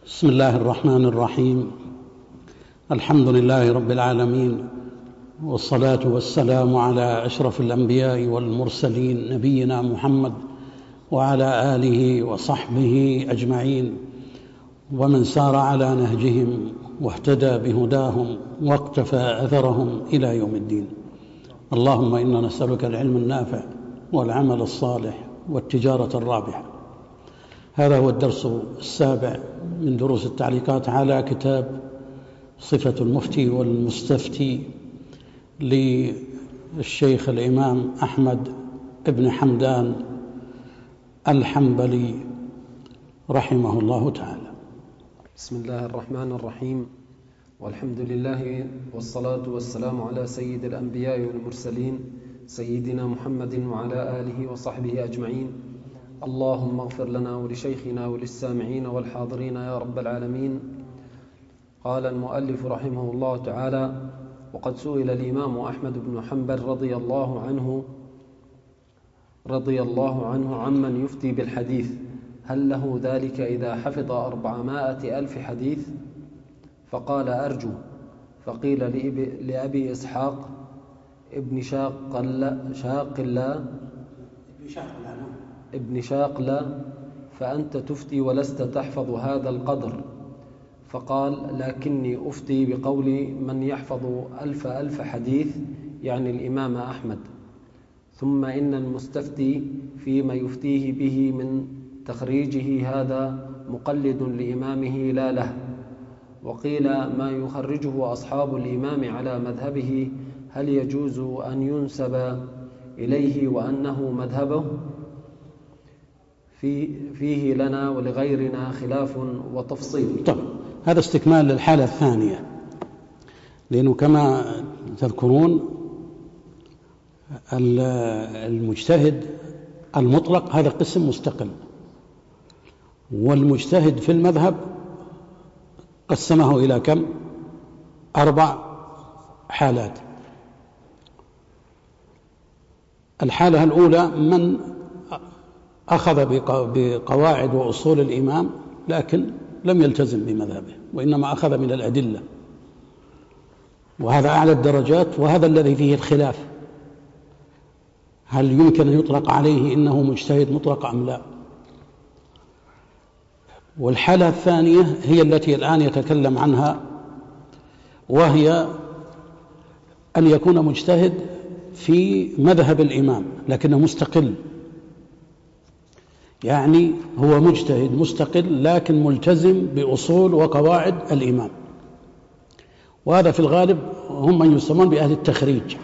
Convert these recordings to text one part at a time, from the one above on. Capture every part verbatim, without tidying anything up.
بسم الله الرحمن الرحيم. الحمد لله رب العالمين، والصلاة والسلام على أشرف الأنبياء والمرسلين نبينا محمد وعلى آله وصحبه أجمعين، ومن سار على نهجهم واهتدى بهداهم واقتفى أثرهم إلى يوم الدين. اللهم إنا نسألك العلم النافع والعمل الصالح والتجارة الرابحة. هذا هو الدرس السابع من دروس التعليقات على كتاب صفة المفتي والمستفتي للشيخ الإمام أحمد بن حمدان الحنبلي رحمه الله تعالى. بسم الله الرحمن الرحيم، والحمد لله والصلاة والسلام على سيد الأنبياء والمرسلين سيدنا محمد وعلى آله وصحبه أجمعين. اللهم اغفر لنا ولشيخنا وللسامعين والحاضرين يا رب العالمين. قال المؤلف رحمه الله تعالى: وقد سئل الإمام أحمد بن حنبل رضي الله عنه رضي الله عنه عمن يفتي بالحديث: هل له ذلك إذا حفظ أربعمائة ألف حديث؟ فقال: أرجو. فقيل لأبي إسحاق ابن شاقل شاقلا ابن شاقلا فأنت تفتي ولست تحفظ هذا القدر. فقال: لكني أفتي بقول من يحفظ ألف ألف حديث، يعني الإمام أحمد. ثم إن المستفتي فيما يفتيه به من تخريجه هذا مقلد لإمامه لا له. وقيل ما يخرجه أصحاب الإمام على مذهبه هل يجوز أن ينسب إليه وأنه مذهبه؟ في فيه لنا ولغيرنا خلاف وتفصيل. طب هذا استكمال للحالة الثانية، لأنه كما تذكرون المجتهد المطلق هذا قسم مستقل، والمجتهد في المذهب قسمه إلى كم؟ أربع حالات. الحالة الأولى من أخذ بقواعد وأصول الإمام لكن لم يلتزم بمذهبه، وإنما أخذ من الأدلة، وهذا أعلى الدرجات، وهذا الذي فيه الخلاف، هل يمكن أن يطلق عليه إنه مجتهد مطلق أم لا؟ والحالة الثانية هي التي الآن يتكلم عنها، وهي أن يكون مجتهد في مذهب الإمام لكنه مستقل، يعني هو مجتهد مستقل لكن ملتزم بأصول وقواعد الإمام. وهذا في الغالب هم من يسمون بأهل التخريج.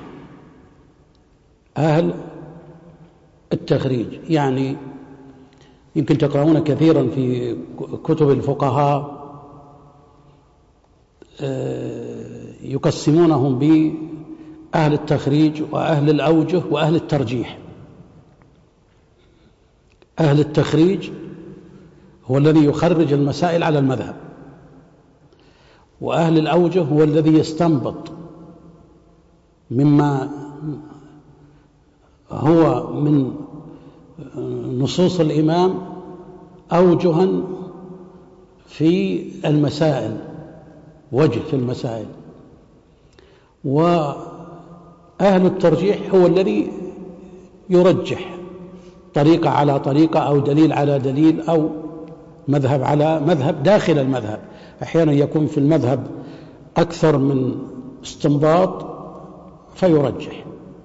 أهل التخريج يعني يمكن تقرؤون كثيرا في كتب الفقهاء يقسمونهم بأهل التخريج وأهل الأوجه وأهل الترجيح. أهل التخريج هو الذي يخرج المسائل على المذهب، وأهل الأوجه هو الذي يستنبط مما هو من نصوص الإمام أوجها في المسائل، وجه في المسائل. وأهل الترجيح هو الذي يرجح طريقة على طريقة أو دليل على دليل أو مذهب على مذهب داخل المذهب. أحيانا يكون في المذهب أكثر من استنباط فيرجح.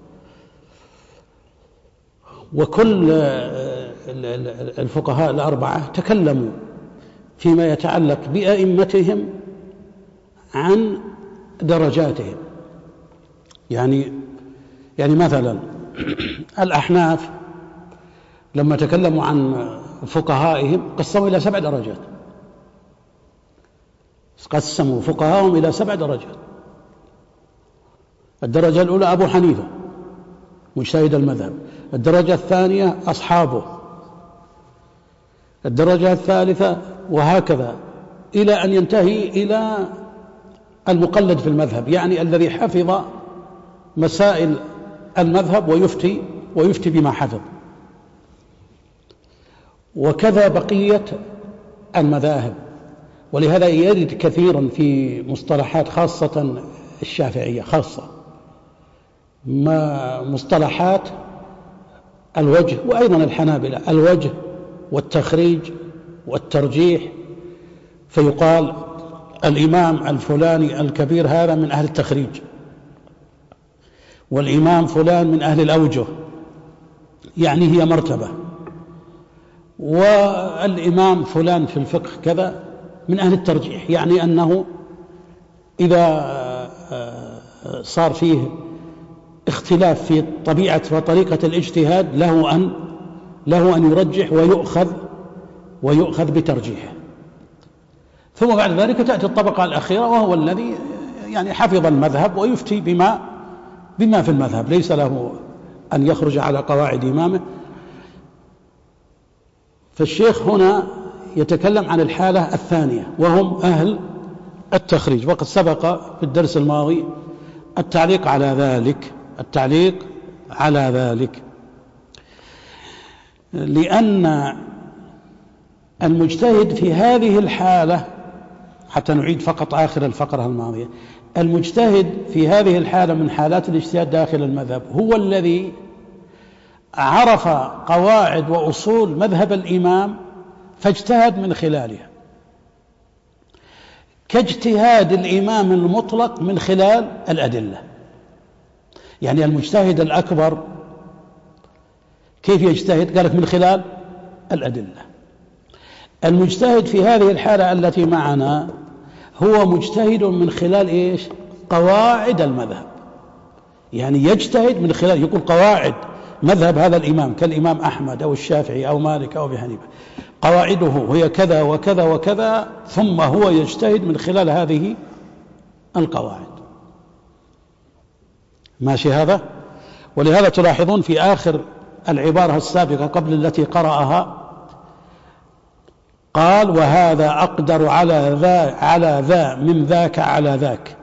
وكل الفقهاء الأربعة تكلموا فيما يتعلق بأئمتهم عن درجاتهم. يعني يعني مثلا الأحناف لما تكلموا عن فقهائهم قسموا إلى سبع درجات، قسموا فقهاءهم إلى سبع درجات. الدرجة الأولى أبو حنيفة مجتهد المذهب، الدرجة الثانية أصحابه، الدرجة الثالثة، وهكذا إلى أن ينتهي إلى المقلد في المذهب، يعني الذي حفظ مسائل المذهب ويفتي ويفتي بما حفظ. وكذا بقية المذاهب. ولهذا يرد كثيرا في مصطلحات خاصة الشافعية، خاصة ما مصطلحات الوجه، وأيضا الحنابلة، الوجه والتخريج والترجيح، فيقال الإمام الفلاني الكبير هذا من أهل التخريج، والإمام فلان من أهل الأوجه، يعني هي مرتبة، والإمام فلان في الفقه كذا من أهل الترجيح، يعني أنه إذا صار فيه اختلاف في طبيعة وطريقة الاجتهاد له أن له أن يرجح ويؤخذ ويؤخذ بترجيحه. ثم بعد ذلك تأتي الطبقة الأخيرة، وهو الذي يعني حفظ المذهب ويفتي بما بما في المذهب، ليس له أن يخرج على قواعد إمامه. فالشيخ هنا يتكلم عن الحالة الثانية، وهم أهل التخريج، وقد سبق في الدرس الماضي التعليق على ذلك التعليق على ذلك لأن المجتهد في هذه الحالة، حتى نعيد فقط آخر الفقرة الماضية، المجتهد في هذه الحالة من حالات الاجتهاد داخل المذهب هو الذي عرف قواعد وأصول مذهب الإمام فاجتهد من خلالها، كاجتهاد الإمام المطلق من خلال الأدلة. يعني المجتهد الأكبر كيف يجتهد؟ قالك من خلال الأدلة. المجتهد في هذه الحالة التي معنا هو مجتهد من خلال إيش؟ قواعد المذهب، يعني يجتهد من خلال، يقول قواعد مذهب هذا الإمام كالإمام أحمد أو الشافعي أو مالك أو أبي حنيفة، قواعده هي كذا وكذا وكذا، ثم هو يجتهد من خلال هذه القواعد. ماشي هذا؟ ولهذا تلاحظون في آخر العبارة السابقة قبل التي قرأها قال: وهذا أقدر على ذا على ذا من ذاك على ذاك.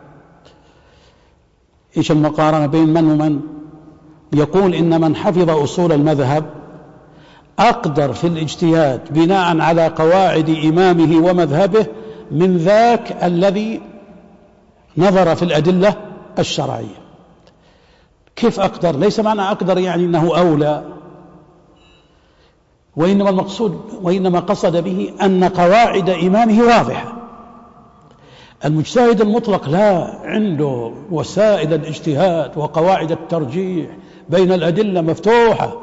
إيش المقارنة بين من ومن؟ يقول إن من حفظ أصول المذهب أقدر في الاجتهاد بناء على قواعد إمامه ومذهبه من ذاك الذي نظر في الأدلة الشرعية. كيف أقدر؟ ليس معنى أقدر يعني أنه أولى، وإنما المقصود وإنما قصد به أن قواعد إمامه واضحة. المجتهد المطلق لا عنده وسائل الاجتهاد وقواعد الترجيح بين الأدلة مفتوحة،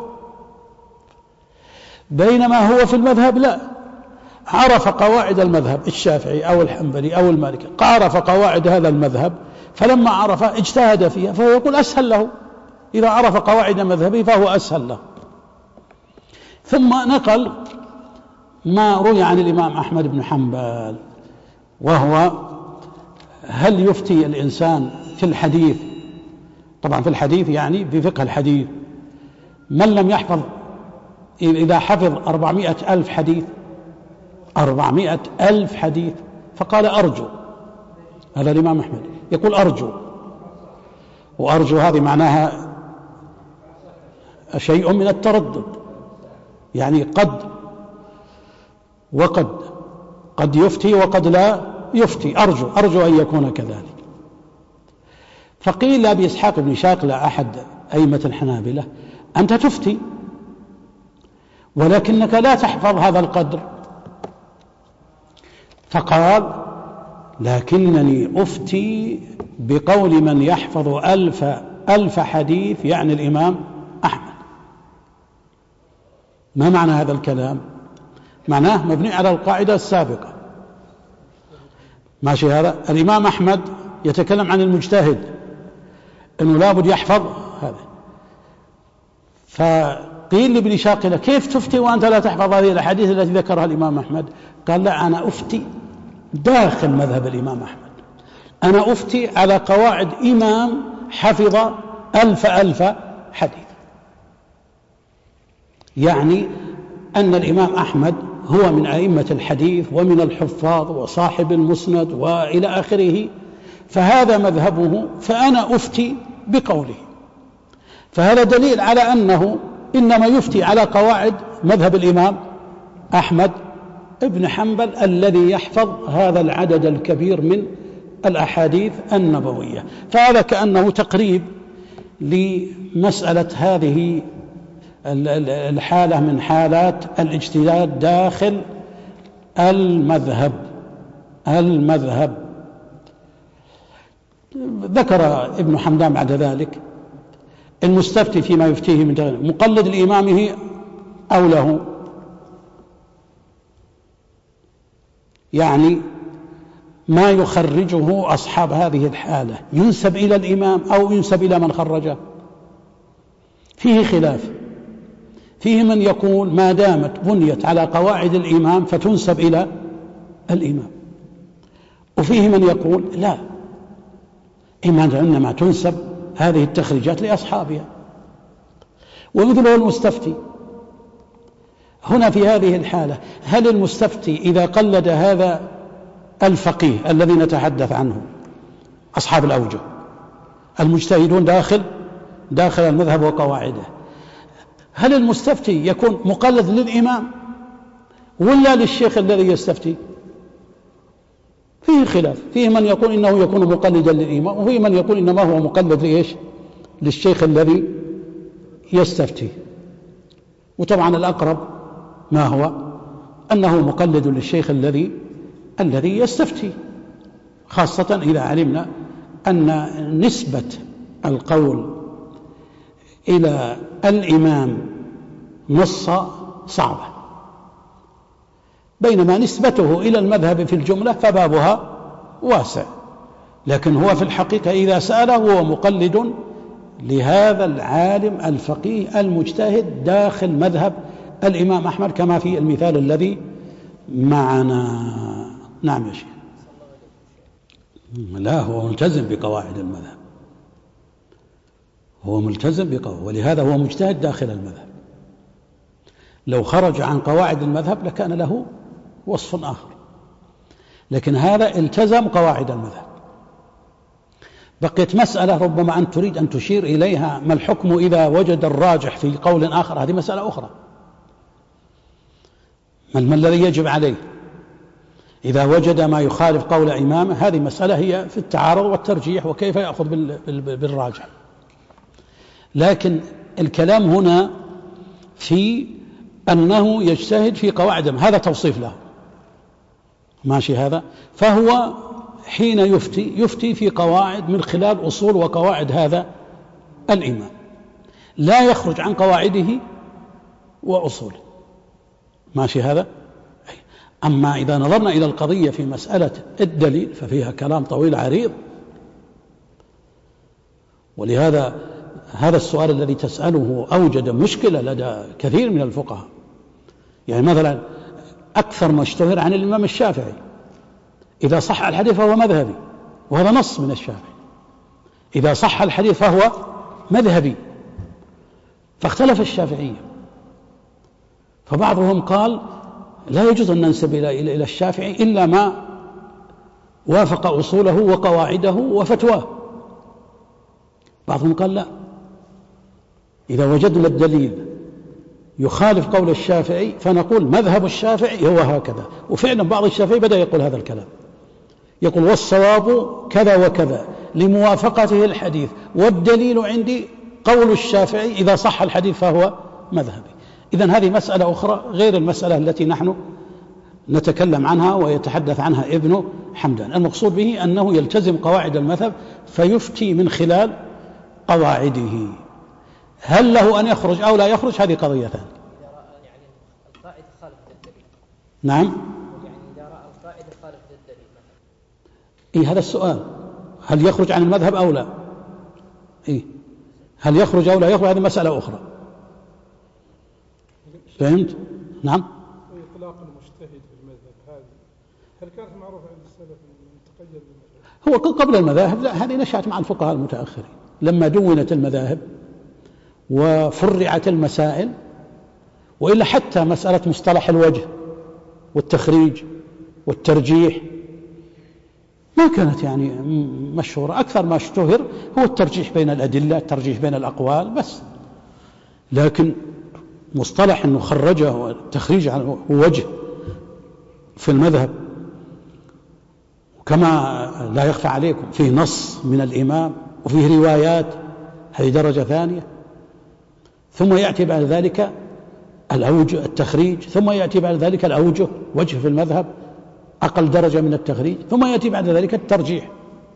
بينما هو في المذهب لا، عرف قواعد المذهب الشافعي أو الحنبلي أو المالكي، عرف قواعد هذا المذهب، فلما عرف اجتهد فيها، فهو يقول أسهل له، إذا عرف قواعد مذهبه فهو أسهل له. ثم نقل ما روي عن الإمام أحمد بن حنبل، وهو هل يفتي الإنسان في الحديث؟ طبعا في الحديث يعني في فقه الحديث، من لم يحفظ، إذا حفظ أربعمائة ألف حديث أربعمائة ألف حديث فقال أرجو، هذا الإمام أحمد يقول أرجو، وأرجو هذه معناها شيء من التردد، يعني قد وقد قد يفتي وقد لا يفتي، أرجو أرجو أن يكون كذلك. فقيل لأبي إسحاق بن شاقلة أحد أئمة الحنابلة: أنت تفتي ولكنك لا تحفظ هذا القدر. فقال: لكنني أفتي بقول من يحفظ ألف ألف حديث، يعني الإمام أحمد. ما معنى هذا الكلام؟ معناه مبني على القاعدة السابقة. ماشي هذا؟ الإمام أحمد يتكلم عن المجتهد أنه لابد يحفظ هذا. فقيل لابن شاقلة: كيف تفتي وأنت لا تحفظ هذه الأحاديث التي ذكرها الإمام أحمد؟ قال: لا، أنا أفتي داخل مذهب الإمام أحمد، أنا أفتي على قواعد إمام حفظ ألف ألف حديث. يعني أن الإمام أحمد هو من أئمة الحديث ومن الحفاظ وصاحب المسند وإلى آخره، فهذا مذهبه، فأنا أفتي بقوله. فهذا دليل على أنه إنما يفتي على قواعد مذهب الإمام أحمد ابن حنبل الذي يحفظ هذا العدد الكبير من الأحاديث النبوية. فهذا كأنه تقريب لمسألة هذه الحالة من حالات الاجتهاد داخل المذهب المذهب ذكر ابن حمدان بعد ذلك المستفتي فيما يفتيه من دغل مقلد لإمامه أو له، يعني ما يخرجه أصحاب هذه الحالة ينسب إلى الإمام أو ينسب إلى من خرجه، فيه خلاف. فيه من يقول ما دامت بنيت على قواعد الإمام فتنسب إلى الإمام، وفيه من يقول لا، إنما تنسب هذه التخريجات لأصحابها. ومثله المستفتي هنا في هذه الحالة، هل المستفتي إذا قلد هذا الفقيه الذي نتحدث عنه أصحاب الأوجه المجتهدون داخل داخل المذهب وقواعده، هل المستفتي يكون مقلد للإمام ولا للشيخ الذي يستفتي؟ فيه خلاف. فيه من يقول إنه يكون مقلدا للإمام، وفيه من يقول إنما هو مقلد لإيش؟ للشيخ الذي يستفتي. وطبعا الأقرب ما هو أنه مقلد للشيخ الذي الذي يستفتي، خاصة إذا علمنا أن نسبة القول إلى الإمام نص صعبة، بينما نسبته إلى المذهب في الجملة فبابها واسع. لكن هو في الحقيقة إذا سأله هو مقلد لهذا العالم الفقيه المجتهد داخل مذهب الإمام أحمد كما في المثال الذي معنا. نعم يا شيخ. لا، هو ملتزم بقواعد المذهب، هو ملتزم بقواعد، ولهذا هو مجتهد داخل المذهب. لو خرج عن قواعد المذهب لكان له وصف آخر، لكن هذا التزم قواعد المذهب. بقيت مسألة ربما أن تريد أن تشير إليها، ما الحكم إذا وجد الراجح في قول آخر؟ هذه مسألة أخرى. ما الذي يجب عليه إذا وجد ما يخالف قول إمامه؟ هذه مسألة هي في التعارض والترجيح وكيف يأخذ بالراجح. لكن الكلام هنا في أنه يجتهد في قواعد، هذا توصيف له، ماشي هذا. فهو حين يفتي يفتي في قواعد من خلال أصول وقواعد هذا الإمام، لا يخرج عن قواعده وأصوله، ماشي هذا. أما إذا نظرنا إلى القضية في مسألة الدليل ففيها كلام طويل عريض. ولهذا هذا السؤال الذي تسأله أوجد مشكلة لدى كثير من الفقهاء. يعني مثلا أكثر ما اشتهر عن الإمام الشافعي إذا صح الحديث فهو مذهبي، وهذا نص من الشافعي، إذا صح الحديث فهو مذهبي. فاختلف الشافعية، فبعضهم قال لا يجوز أن ننسب إلى الشافعي إلا ما وافق أصوله وقواعده وفتواه. بعضهم قال لا، إذا وجدنا الدليل يخالف قول الشافعي فنقول مذهب الشافعي هو هكذا. وفعلا بعض الشافعي بدأ يقول هذا الكلام، يقول والصواب كذا وكذا لموافقته الحديث، والدليل عندي قول الشافعي، إذا صح الحديث فهو مذهبي. إذن هذه مسألة أخرى غير المسألة التي نحن نتكلم عنها ويتحدث عنها ابن حمدان. المقصود به أنه يلتزم قواعد المذهب فيفتي من خلال قواعده. هل له أن يخرج أو لا يخرج هذه قضية ثانية. إذا رأى يعني القائد خالف الدليل. نعم. يعني إذا رأى القائد خالف الدليل مثلا. إيه هذا السؤال، هل يخرج عن المذهب أو لا؟ إيه هل يخرج أو لا يخرج؟ هذه مسألة أخرى. فهمت؟ نعم. إطلاق المجتهد في المذهب هذه هل كانت معروفة عند السلف أن تقيد بالمذهب؟ هو قبل المذاهب لا، هذه نشأت مع الفقهاء المتأخرين لما دونت المذاهب وفرعت المسائل. وإلا حتى مسألة مصطلح الوجه والتخريج والترجيح ما كانت يعني مشهورة. أكثر ما اشتهر هو الترجيح بين الأدلة، الترجيح بين الأقوال بس. لكن مصطلح أنه خرجه والتخريج على وجه في المذهب، كما لا يخفى عليكم فيه نص من الإمام وفيه روايات، هذه درجة ثانية. ثم يأتي بعد ذلك الأوجه التخريج، ثم يأتي بعد ذلك الأوجه وجه في المذهب أقل درجة من التخريج، ثم يأتي بعد ذلك الترجيح،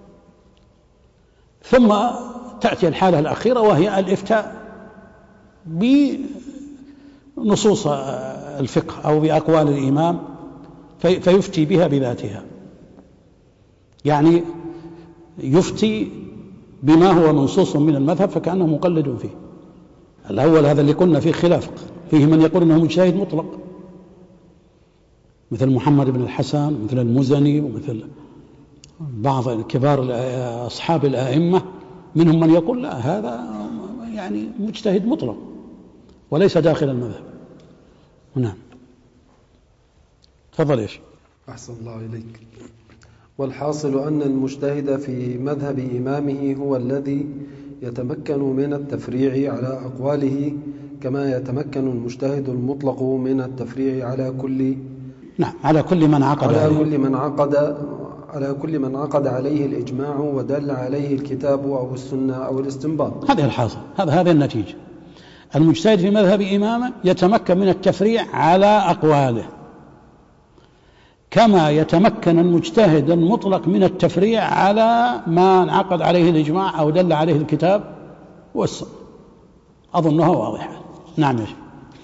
ثم تأتي الحالة الأخيرة وهي الإفتاء بنصوص الفقه أو بأقوال الإمام فيفتي بها بذاتها، يعني يفتي بما هو منصوص من المذهب فكأنه مقلد فيه. الأول هذا اللي قلنا فيه خلاف، فيه من يقول أنه مجتهد مطلق مثل محمد بن الحسن مثل المزني ومثل بعض كبار أصحاب الآئمة، منهم من يقول لا هذا يعني مجتهد مطلق وليس داخل المذهب. نعم تفضل. إيش أحسن الله إليك. والحاصل أن المجتهد في مذهب إمامه هو الذي يتمكن من التفريع على أقواله كما يتمكن المجتهد المطلق من التفريع على كل نعم على كل من عقد على عليه. كل من عقد على كل من عقد عليه الإجماع ودل عليه الكتاب أو السنة أو الاستنباط. هذا الحاصل، هذا هذا النتيجة. المجتهد في مذهب إمامه يتمكن من التفريع على أقواله كما يتمكن المجتهد المطلق من التفريع على ما انعقد عليه الإجماع أو دل عليه الكتاب والسنة. أظنها واضحة. نعم يا شيخ.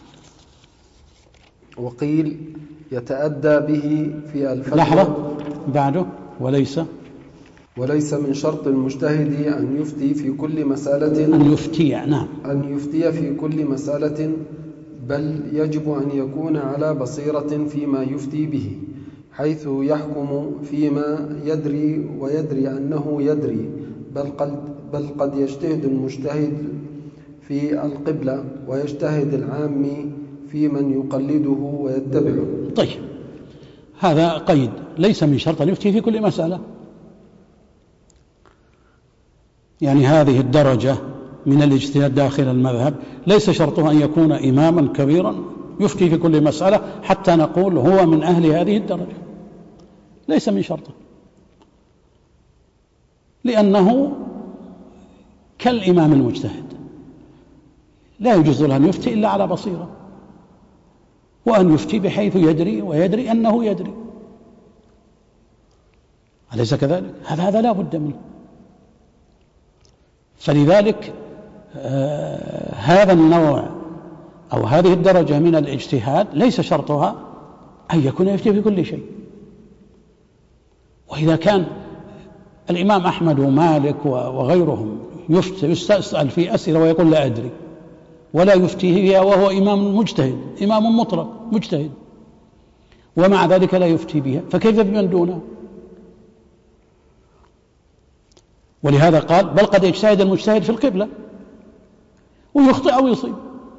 وقيل يتأدى به في الفتوى. لحظة بعده. وليس وليس من شرط المجتهد أن يفتي في كل مسألة أن يفتي نعم أن يفتي في كل مسألة، بل يجب أن يكون على بصيرة فيما يفتي به، حيث يحكم فيما يدري ويدري أنه يدري، بل قد, بل قد يجتهد المجتهد في القبلة ويجتهد العام في من يقلده ويتبعه. طيب هذا قيد، ليس من شرط أن يفتي في كل مسألة. يعني هذه الدرجة من الاجتهاد داخل المذهب ليس شرطه أن يكون إماما كبيرا يفتي في كل مسألة حتى نقول هو من أهل هذه الدرجة، ليس من شرطه، لأنه كالإمام المجتهد لا يجوز له أن يفتي إلا على بصيرة، وأن يفتي بحيث يدري ويدري أنه يدري، أليس كذلك؟ هذا هذا لا بد منه. فلذلك آه هذا النوع أو هذه الدرجة من الاجتهاد ليس شرطها أن يكون يفتي في كل شيء. وإذا كان الإمام أحمد ومالك وغيرهم يستأسأل في أسئلة ويقول لا أدري ولا يفتيه فيها وهو إمام مجتهد، إمام مطلق مجتهد، ومع ذلك لا يفتي بها، فكيف بمن دونه؟ ولهذا قال بل قد يجتهد المجتهد في القبلة ويخطئ أو يصيب،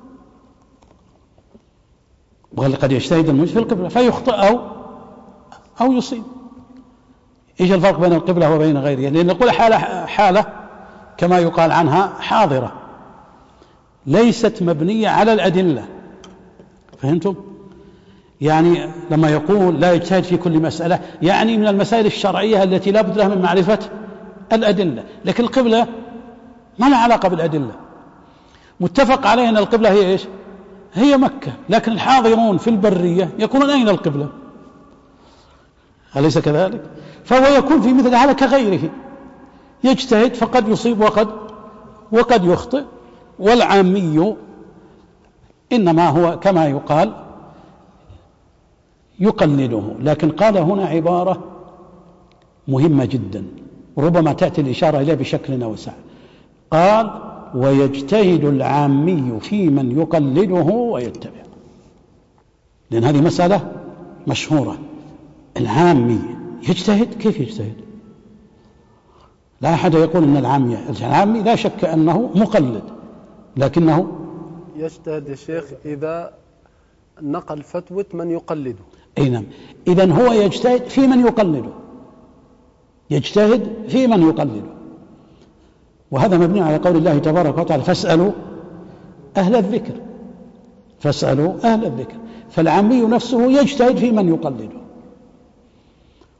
بل قد يجتهد المجتهد في القبلة فيخطئ أو أو يصيب. إيش الفرق بين القبلة وبين غيرها؟ لأن نقول حالة حالة كما يقال عنها حاضرة ليست مبنية على الأدلة، فهمتم؟ يعني لما يقول لا يجتهد في كل مسألة يعني من المسائل الشرعية التي لا بد لها من معرفة الأدلة، لكن القبلة ما لها علاقة بالأدلة. متفق عليه أن القبلة هي إيش؟ هي مكة، لكن الحاضرون في البرية يكونون أين القبلة؟ أليس كذلك؟ فهو يكون في مثل هذا كغيره، يجتهد فقد يصيب وقد وقد يخطئ. والعامي إنما هو كما يقال يقلده، لكن قال هنا عبارة مهمة جدا ربما تأتي الإشارة إليه بشكل أوسع، قال ويجتهد العامي في من يقلده ويتبع، لأن هذه مسألة مشهورة. العامي يجتهد، كيف يجتهد؟ لا أحد يقول أن العامي العامي لا شك أنه مقلد، لكنه يجتهد يا شيخ إذا نقل فتوى من يقلده. أي نعم، إذن هو يجتهد في من يقلده، يجتهد في من يقلده، وهذا مبني على قول الله تبارك وتعالى فاسألوا أهل الذكر، فاسألوا أهل الذكر. فالعامي نفسه يجتهد في من يقلده،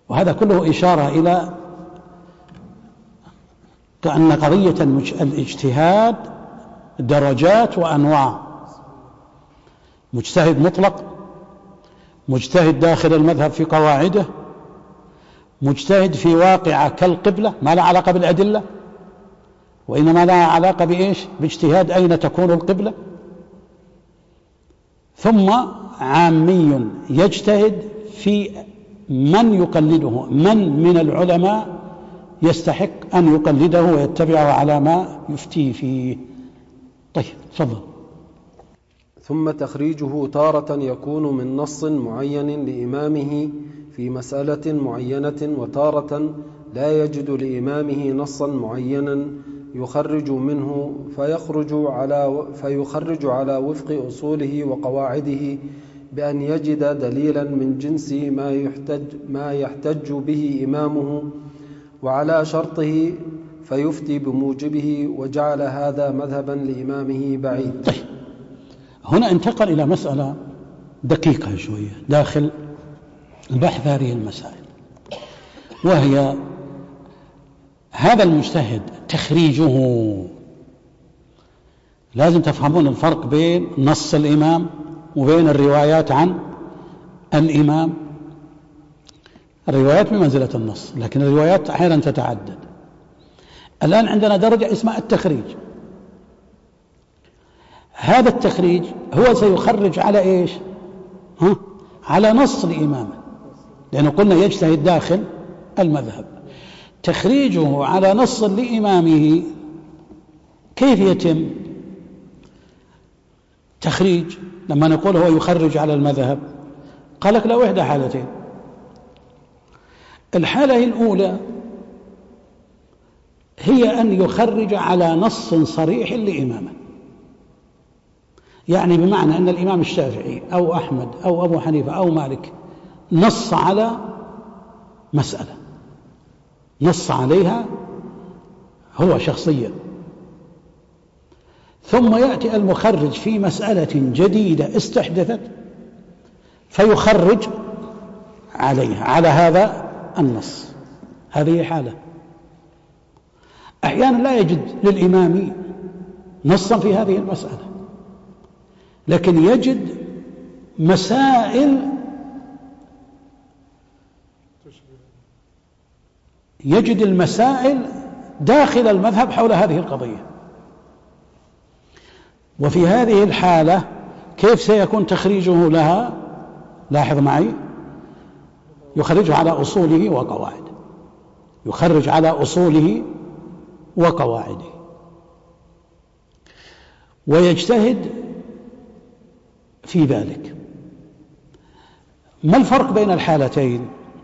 وهذا كله إشارة إلى كأن قضية الاجتهاد درجات وأنواع، مجتهد مطلق، مجتهد داخل المذهب في قواعده، مجتهد في واقعة كالقبلة ما لا علاقة بالأدلة وإنما لها علاقة بإيش؟ باجتهاد أين تكون القبلة. ثم عامي يجتهد في من يقلده، من من العلماء يستحق أن يقلده ويتبعه على ما يفتي فيه. طيب تفضل. ثم تخريجه تارة يكون من نص معين لإمامه في مسألة معينة، وتارة لا يجد لإمامه نصا معينا يخرج منه فيخرج على فيخرج على وفق أصوله وقواعده بأن يجد دليلا من جنس ما يحتج ما يحتج به إمامه وعلى شرطه فيفتي بموجبه، وجعل هذا مذهبا لإمامه بعيد. طيب هنا انتقل إلى مسألة دقيقة شوية داخل بحث هذه المسائل، وهي هذا المجتهد تخريجه. لازم تفهمون الفرق بين نص الإمام وبين الروايات عن الإمام. الروايات بمنزلة النص، لكن الروايات أحيانا تتعدد. الآن عندنا درجة اسمها التخريج. هذا التخريج هو سيخرج على إيش؟ ها؟ على نص الإمام، لأنه قلنا يجتهد داخل المذهب. تخريجه على نص لإمامه كيف يتم؟ تخريج لما نقول هو يخرج على المذهب، قال لك لا إحدى حالتين. الحالة الأولى هي أن يخرج على نص صريح لإمامه، يعني بمعنى أن الإمام الشافعي أو أحمد أو أبو حنيفة أو مالك نص على مسألة، نص عليها هو شخصيا، ثم يأتي المخرج في مسألة جديدة استحدثت فيخرج عليها على هذا النص. هذه حالة. أحيانا لا يجد للإمام نصا في هذه المسألة، لكن يجد مسائل يجد المسائل داخل المذهب حول هذه القضية. وفي هذه الحالة كيف سيكون تخريجه لها؟ لاحظ معي، يخرج على أصوله وقواعده، يخرج على أصوله وقواعده، ويجتهد في ذلك. ما الفرق بين الحالتين؟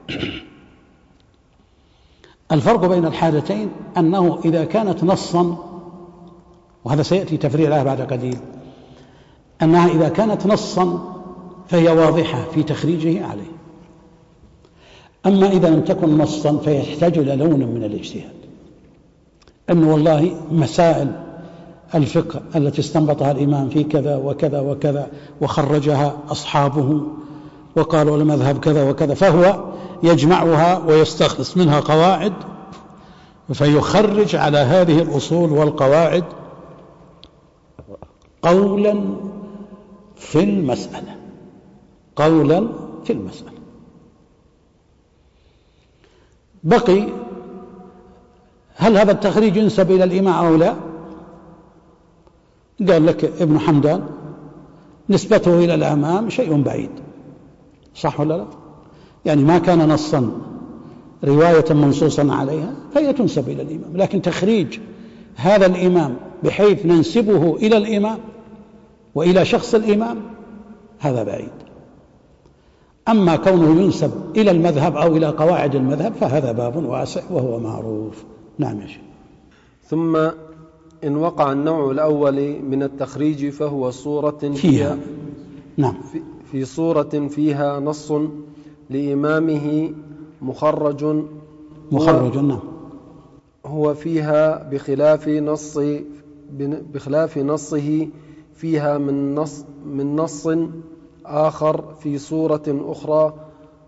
الفرق بين الحالتين أنه إذا كانت نصا، وهذا سيأتي تفريع لها بعد قليل، أنها إذا كانت نصا فهي واضحة في تخريجه عليه. أما إذا لم تكن نصا فيحتاج إلى لون من الاجتهاد، أنه والله مسائل الفقه التي استنبطها الإمام في كذا وكذا وكذا وخرجها أصحابه وقالوا المذهب كذا وكذا، فهو يجمعها ويستخلص منها قواعد فيخرج على هذه الأصول والقواعد قولا في المسألة، قولا في المسألة. بقي هل هذا التخريج ينسب إلى الإمام أو لا؟ قال لك ابن حمدان نسبته إلى الإمام شيء بعيد، صح ولا لا؟ يعني ما كان نصا رواية منصوصا عليها فهي تنسب إلى الإمام، لكن تخريج هذا الإمام بحيث ننسبه إلى الإمام وإلى شخص الإمام هذا بعيد. أما كونه ينسب إلى المذهب أو إلى قواعد المذهب فهذا باب واسع وهو معروف. نعم يا شيخ. ثم إن وقع النوع الأول من التخريج فهو صورة فيها, فيها. نعم. في, في صورة فيها نص لإمامه مخرج مخرج نعم هو فيها بخلاف نص بخلاف نصه فيها من نص من نص آخر في صورة أخرى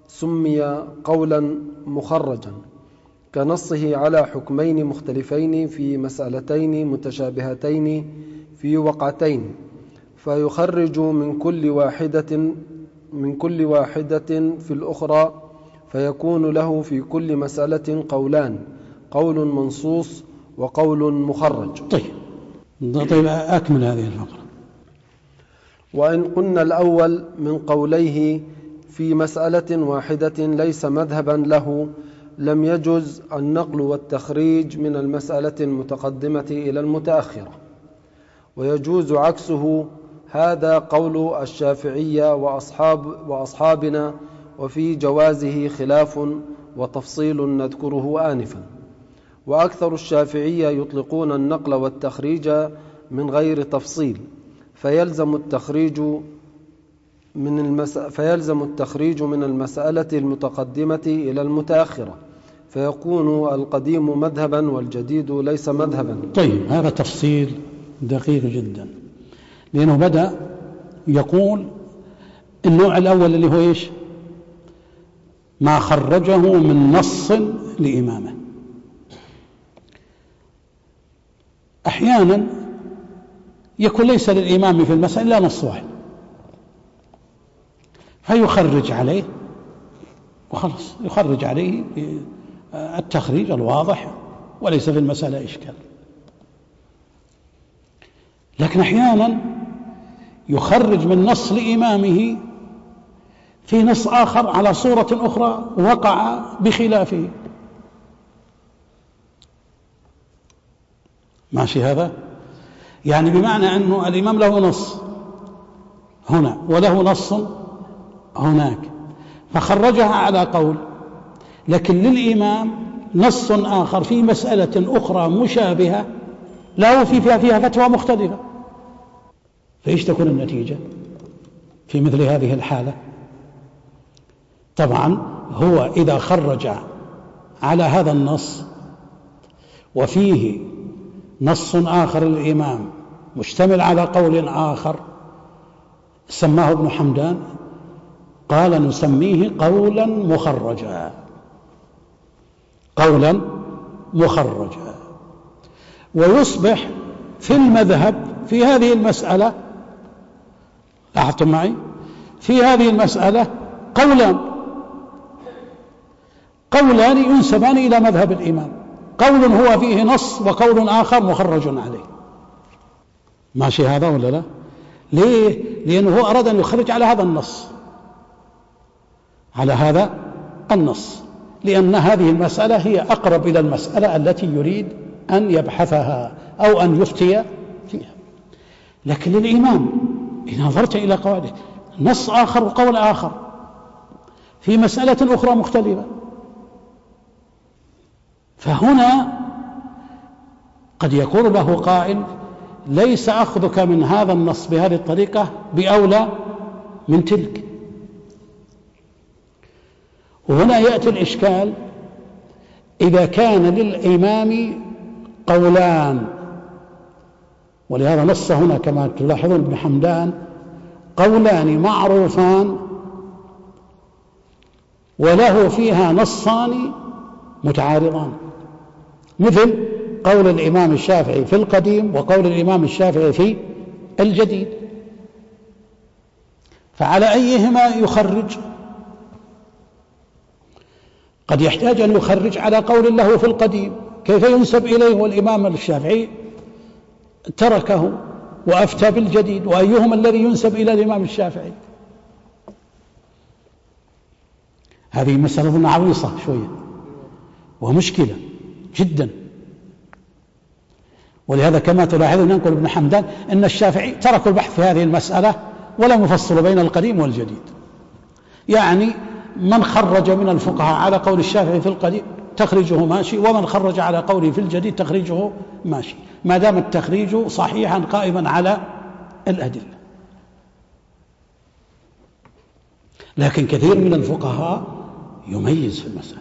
سمي قولا مخرجا كنصه على حكمين مختلفين في مسألتين متشابهتين في وقعتين، فيخرج من كل واحدة من كل واحدة في الأخرى، فيكون له في كل مسألة قولان: قول منصوص وقول مخرج. طيب طيب أكمل هذه الفقرة. وإن قلنا الأول من قوليه في مسألة واحدة ليس مذهبا له، لم يجز النقل والتخريج من المسألة المتقدمة إلى المتأخرة، ويجوز عكسه. هذا قول الشافعية وأصحاب وأصحابنا، وفي جوازه خلاف وتفصيل نذكره آنفا. وأكثر الشافعية يطلقون النقل والتخريج من غير تفصيل، فيلزم التخريج من المس... فيلزم التخريج من المسألة المتقدمة إلى المتأخرة، فيكون القديم مذهبا والجديد ليس مذهبا. طيب هذا تفصيل دقيق جدا، لأنه بدأ يقول النوع الأول اللي هو إيش؟ ما خرجه من نص لإمامه. أحيانا يكون ليس للإمام في المسألة إلا نص واحد، فيخرج عليه وخلص، يخرج عليه التخريج الواضح وليس في المسألة إشكال. لكن أحيانا يخرج من نص لإمامه في نص آخر على صورة أخرى وقع بخلافه. ماشي هذا؟ يعني بمعنى أنه الإمام له نص هنا وله نص هناك، فخرجها على قول، لكن للإمام نص آخر في مسألة أخرى مشابهة له في فيها, فيها فتوى مختلفة. فإيش تكون النتيجة في مثل هذه الحالة؟ طبعا هو إذا خرج على هذا النص وفيه نص آخر للإمام مشتمل على قول آخر سماه ابن حمدان، قال نسميه قولا مخرجا، قولا مخرجا، ويصبح في المذهب في هذه المسألة، لاحظتم معي، في هذه المسألة قولان قولان ينسبان إلى مذهب الإمام، قول هو فيه نص وقول آخر مخرج عليه. ماشي هذا ولا لا؟ ليه؟ لأنه هو أراد أن يخرج على هذا النص، على هذا النص، لأن هذه المسألة هي أقرب إلى المسألة التي يريد أن يبحثها أو أن يفتي فيها. لكن للإمام إن نظرت إلى قواله نص آخر وقول آخر في مسألة أخرى مختلفة، فهنا قد يقول له قائل ليس أخذك من هذا النص بهذه الطريقة بأولى من تلك. وهنا يأتي الإشكال إذا كان للإمام قولان، ولهذا نص هنا كما تلاحظون ابن حمدان قولان معروفان وله فيها نصان متعارضان، مثل قول الإمام الشافعي في القديم وقول الإمام الشافعي في الجديد، فعلى أيهما يخرج؟ قد يحتاج أن يخرج على قول له في القديم، كيف ينسب إليه والإمام الشافعي تركه وأفتى بالجديد، وأيهما الذي ينسب إلى الإمام الشافعي؟ هذه مسألة عويصة شوية ومشكلة جدا. ولهذا كما تلاحظون ينقل ابن حمدان أن الشافعي تركوا البحث في هذه المسألة ولم يفصلوا بين القديم والجديد، يعني من خرج من الفقهاء على قول الشافعي في القديم تخريجه ماشي، ومن خرج على قوله في الجديد تخريجه ماشي، ما دام التخريج صحيحا قائما على الأدلة. لكن كثير من الفقهاء يميز في المسألة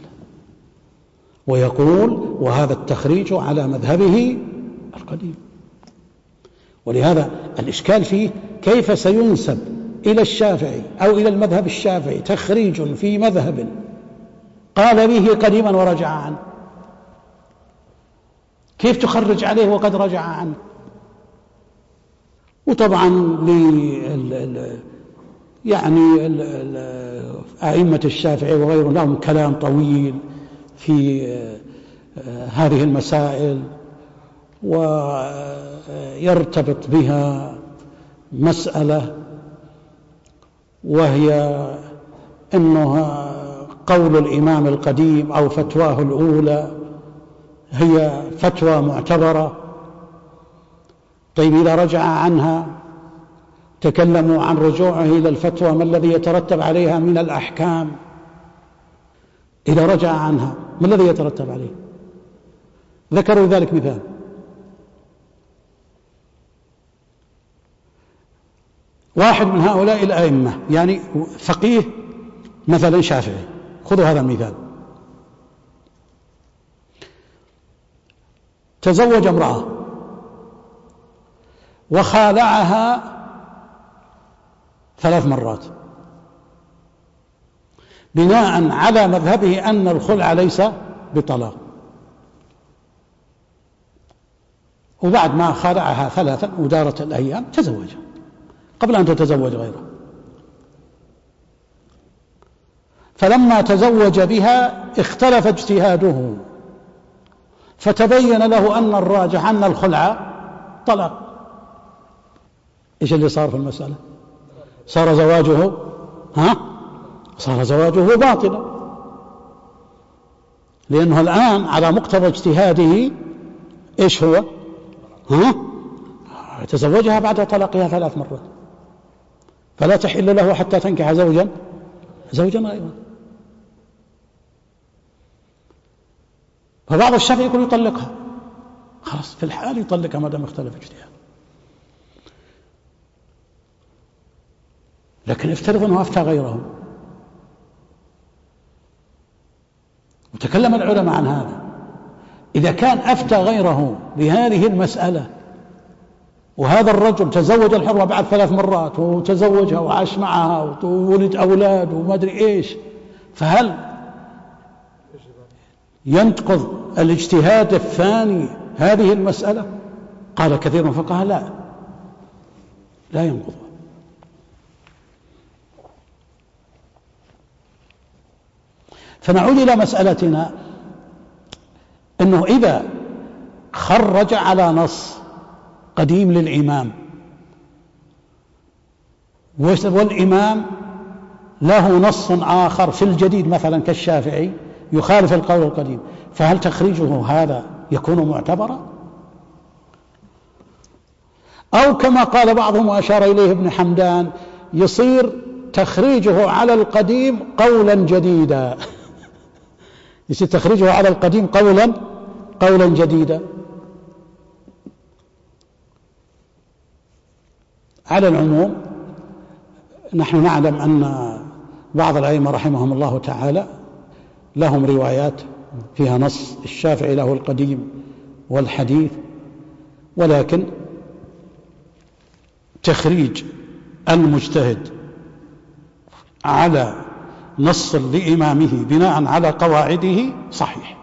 ويقول وهذا التخريج على مذهبه القديم. ولهذا الإشكال فيه كيف سينسب إلى الشافعي أو إلى المذهب الشافعي تخريج في مذهب قال به قديما ورجع عنه، كيف تخرج عليه وقد رجع عنه؟ وطبعا ل يعني أئمة الشافعي وغيرهم لهم كلام طويل في هذه المسائل، ويرتبط بها مسألة وهي أنه قول الإمام القديم أو فتواه الأولى هي فتوى معتبرة. طيب إذا رجع عنها تكلموا عن رجوعه إلى الفتوى ما الذي يترتب عليها من الأحكام. إذا رجع عنها ما الذي يترتب عليه؟ ذكروا ذلك مثال: واحد من هؤلاء الأئمة يعني فقيه مثلا شافعي، خذوا هذا المثال، تزوج امرأة وخالعها ثلاث مرات بناء على مذهبه أن الخلع ليس بطلاق، وبعد ما خالعها ثلاثا ودارت الأيام تزوجها قبل أن تتزوج غيره، فلما تزوج بها اختلف اجتهاده فتبين له أن الراجح أن الخلع طلاق. إيش اللي صار في المسألة؟ صار زواجه ها صار زواجه باطلا، لأنه الآن على مقتضى اجتهاده إيش هو؟ ها تزوجها بعد طلاقها ثلاث مرات، فلا تحل له حتى تنكح زوجا زوجا غيره. فبعض الشافعي يقول يطلقها، خلاص في الحال يطلقها ما دام اختلف اجتهاد. لكن افترض أنه أفتى غيره، وتكلم العلماء عن هذا، إذا كان أفتى غيره بهذه المسألة وهذا الرجل تزوج الحرة بعد ثلاث مرات وتزوجها وعاش معها وولد أولاد وما أدري إيش، فهل ينتقض الاجتهاد الثاني هذه المسألة؟ قال كثير من الفقهاء لا لا ينقض. فنعود إلى مسألتنا، أنه إذا خرج على نص قديم للإمام والإمام له نص آخر في الجديد مثلا كالشافعي يخالف القول القديم، فهل تخريجه هذا يكون معتبرا؟ أو كما قال بعضهم وأشار إليه ابن حمدان يصير تخريجه على القديم قولا جديدا يصير تخريجه على القديم قولا قولا جديدا. على العموم نحن نعلم أن بعض الأئمة رحمهم الله تعالى لهم روايات فيها نص الشافعي له القديم والحديث، ولكن تخريج المجتهد على نص لإمامه بناء على قواعده صحيح،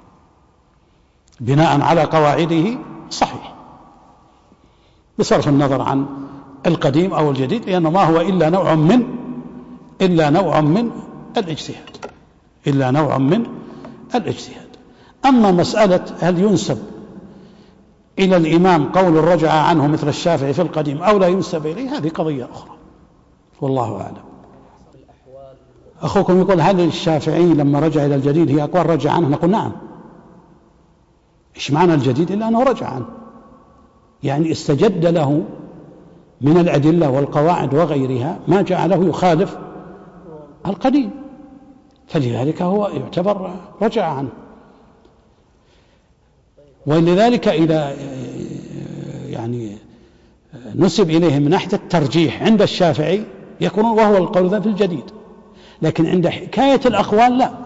بناء على قواعده صحيح بصرف النظر عن القديم أو الجديد، لأنه ما هو إلا نوع من إلا نوع من الاجتهاد إلا نوع من الاجتهاد. أما مسألة هل ينسب إلى الإمام قول رجع عنه مثل الشافعي في القديم أو لا ينسب إليه، هذه قضية أخرى والله أعلم. أخوكم يقول هل الشافعي لما رجع إلى الجديد هي أقوال رجع عنه؟ نقول نعم. إيش معنى الجديد إلا أنه رجع عنه، يعني استجد له من الأدلة والقواعد وغيرها ما جعله يخالف القديم، فلذلك هو يعتبر رجع عنه. ولذلك إذا يعني نسب إليه من ناحية الترجيح عند الشافعي يكون وهو القول ذا في الجديد، لكن عند حكاية الأقوال لا.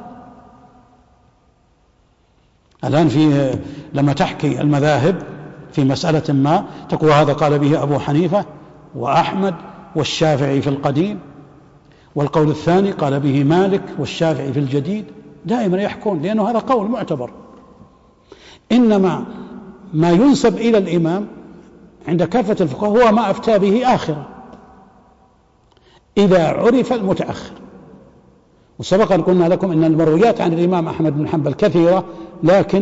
الآن في لما تحكي المذاهب في مسألة ما تقول هذا قال به أبو حنيفة وأحمد والشافعي في القديم، والقول الثاني قال به مالك والشافعي في الجديد، دائما يحكون، لأنه هذا قول معتبر. إنما ما ينسب إلى الإمام عند كافة الفقهاء هو ما أفتى به آخرا إذا عرف المتأخر. وسبق أن قلنا لكم أن المرويات عن الإمام أحمد بن حنبل كثيرة، لكن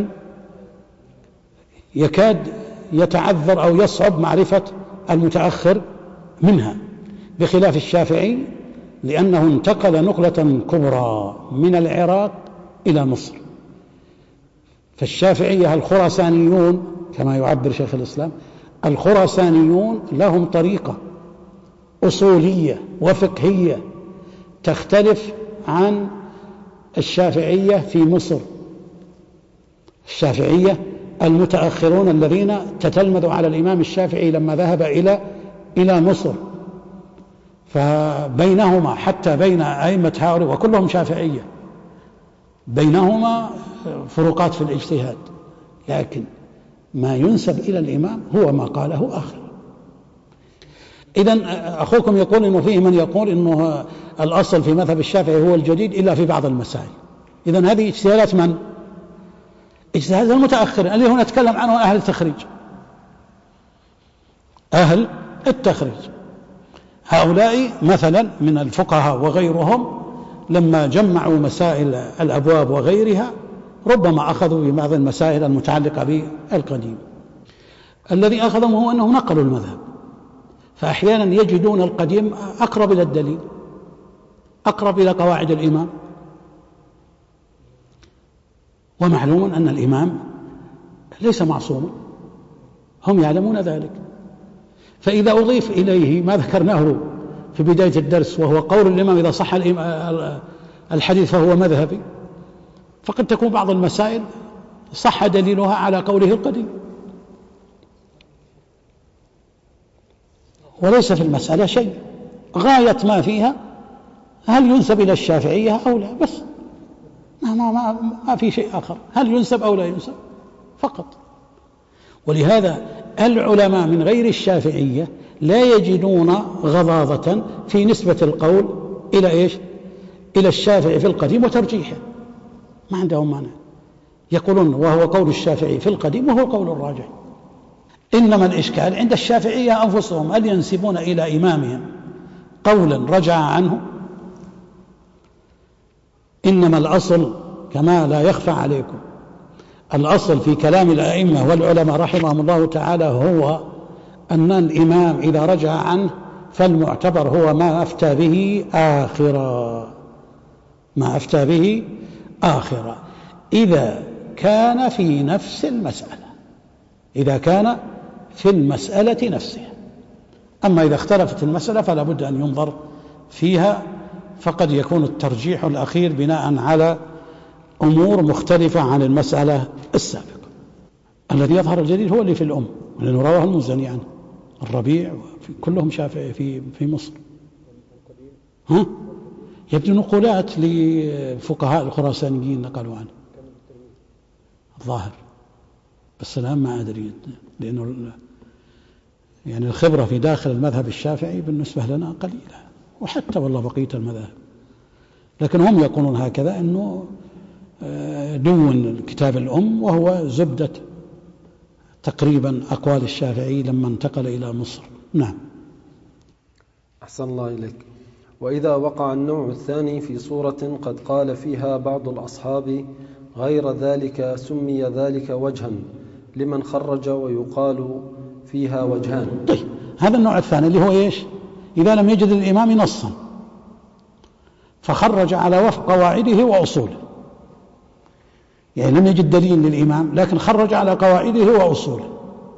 يكاد يتعذر أو يصعب معرفة المتأخر منها، بخلاف الشافعي لأنه انتقل نقلة كبرى من العراق إلى مصر. فالشافعية الخراسانيون كما يعبر شيخ الإسلام، الخراسانيون لهم طريقة أصولية وفقهية تختلف عن الشافعية في مصر. الشافعية المتأخرون الذين تتلمذوا على الإمام الشافعي لما ذهب إلى إلى مصر، فبينهما حتى بين أئمة هؤلاء وكلهم شافعية بينهما فروقات في الاجتهاد، لكن ما ينسب إلى الإمام هو ما قاله آخر. إذن أخوكم يقول إنه فيه من يقول إنه الأصل في مذهب الشافعي هو الجديد إلا في بعض المسائل. إذن هذه اجتهادات من؟ اجتهاد المتأخر اللي هنا نتكلم عنه أهل التخريج، أهل التخريج هؤلاء مثلا من الفقهاء وغيرهم لما جمعوا مسائل الأبواب وغيرها ربما أخذوا ببعض المسائل المتعلقة بالقديم. الذي أخذهم هو أنه نقلوا المذهب، فأحيانا يجدون القديم أقرب إلى الدليل، أقرب إلى قواعد الإمام. ومعلوم أن الإمام ليس معصوما، هم يعلمون ذلك. فإذا أضيف إليه ما ذكرناه في بداية الدرس وهو قول الإمام إذا صح الحديث فهو مذهبي، فقد تكون بعض المسائل صح دليلها على قوله القديم، وليس في المسألة شيء، غاية ما فيها هل ينسب إلى الشافعية أو لا، بس ما, ما, ما, ما في شيء آخر، هل ينسب أو لا ينسب فقط. ولهذا العلماء من غير الشافعية لا يجدون غضاضة في نسبة القول إلى إيش؟ إلى الشافعي في القديم وترجيحه، ما عندهم مانع، يقولون وهو قول الشافعي في القديم وهو قول الراجح. إنما الإشكال عند الشافعية أنفسهم، هل ينسبون إلى إمامهم قولا رجع عنه؟ إنما الأصل كما لا يخفى عليكم، الأصل في كلام الأئمة والعلماء رحمهم الله تعالى هو أن الإمام إذا رجع عنه فالمعتبر هو ما أفتى به آخرا، ما أفتى به آخرا إذا كان في نفس المسألة، إذا كان في المسألة نفسها. أما إذا اختلفت المسألة فلا بد أن ينظر فيها، فقد يكون الترجيح الأخير بناء على أمور مختلفة عن المسألة السابقة. الذي يظهر الجديد هو اللي في الأم، لأنه رواه المزني عنه الربيع كلهم شافعي في في مصر. ها؟ يبدو نقولات لفقهاء الخراسانيين نقلوا عنه الظاهر، بس الآن ما أدري، لأنه يعني الخبرة في داخل المذهب الشافعي بالنسبة لنا قليلة، وحتى والله بقية المذاهب، لكن هم يقولون هكذا أنه دون كتاب الأم وهو زبدة تقريبا أقوال الشافعي لما انتقل إلى مصر. نعم. أحسن الله إليك. وإذا وقع النوع الثاني في صورة قد قال فيها بعض الأصحاب غير ذلك سمي ذلك وجها لمن خرج ويقال فيها وجهان. طيب هذا النوع الثاني اللي هو إيش؟ إذا لم يجد الإمام نصا فخرج على وفق قواعده وأصوله، يعني لم يجد دليل للإمام لكن خرج على قواعده وأصوله،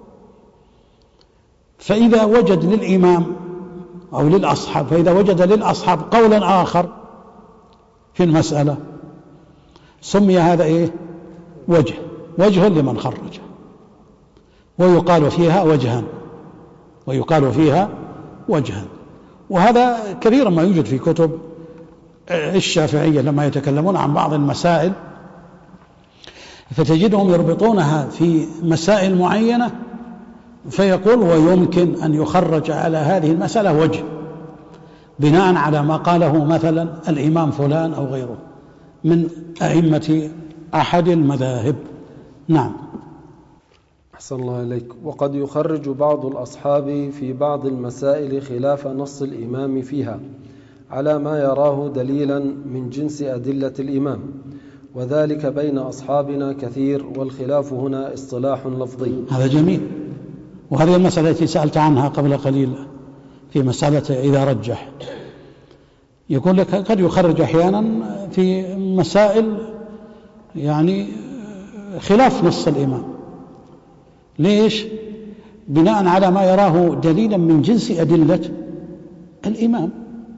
فإذا وجد للإمام أو للأصحاب فإذا وجد للأصحاب قولا آخر في المسألة سمي هذا إيه؟ وجه، وجه لمن خرج، ويقال فيها وجها، ويقال فيها وجها. وهذا كثيرا ما يوجد في كتب الشافعية لما يتكلمون عن بعض المسائل، فتجدهم يربطونها في مسائل معينة فيقول ويمكن أن يخرج على هذه المسألة وجه، بناء على ما قاله مثلا الإمام فلان أو غيره من أئمة أحد المذاهب. نعم. أحسن الله إليك. وقد يخرج بعض الأصحاب في بعض المسائل خلاف نص الإمام فيها على ما يراه دليلا من جنس أدلة الإمام، وذلك بين أصحابنا كثير، والخلاف هنا اصطلاح لفظي. هذا جميل. وهذه المسألة التي سألت عنها قبل قليل في مسألة إذا رجح، يقول لك قد يخرج أحيانا في مسائل يعني خلاف نص الإمام. ليش؟ بناء على ما يراه دليلا من جنس أدلة الإمام.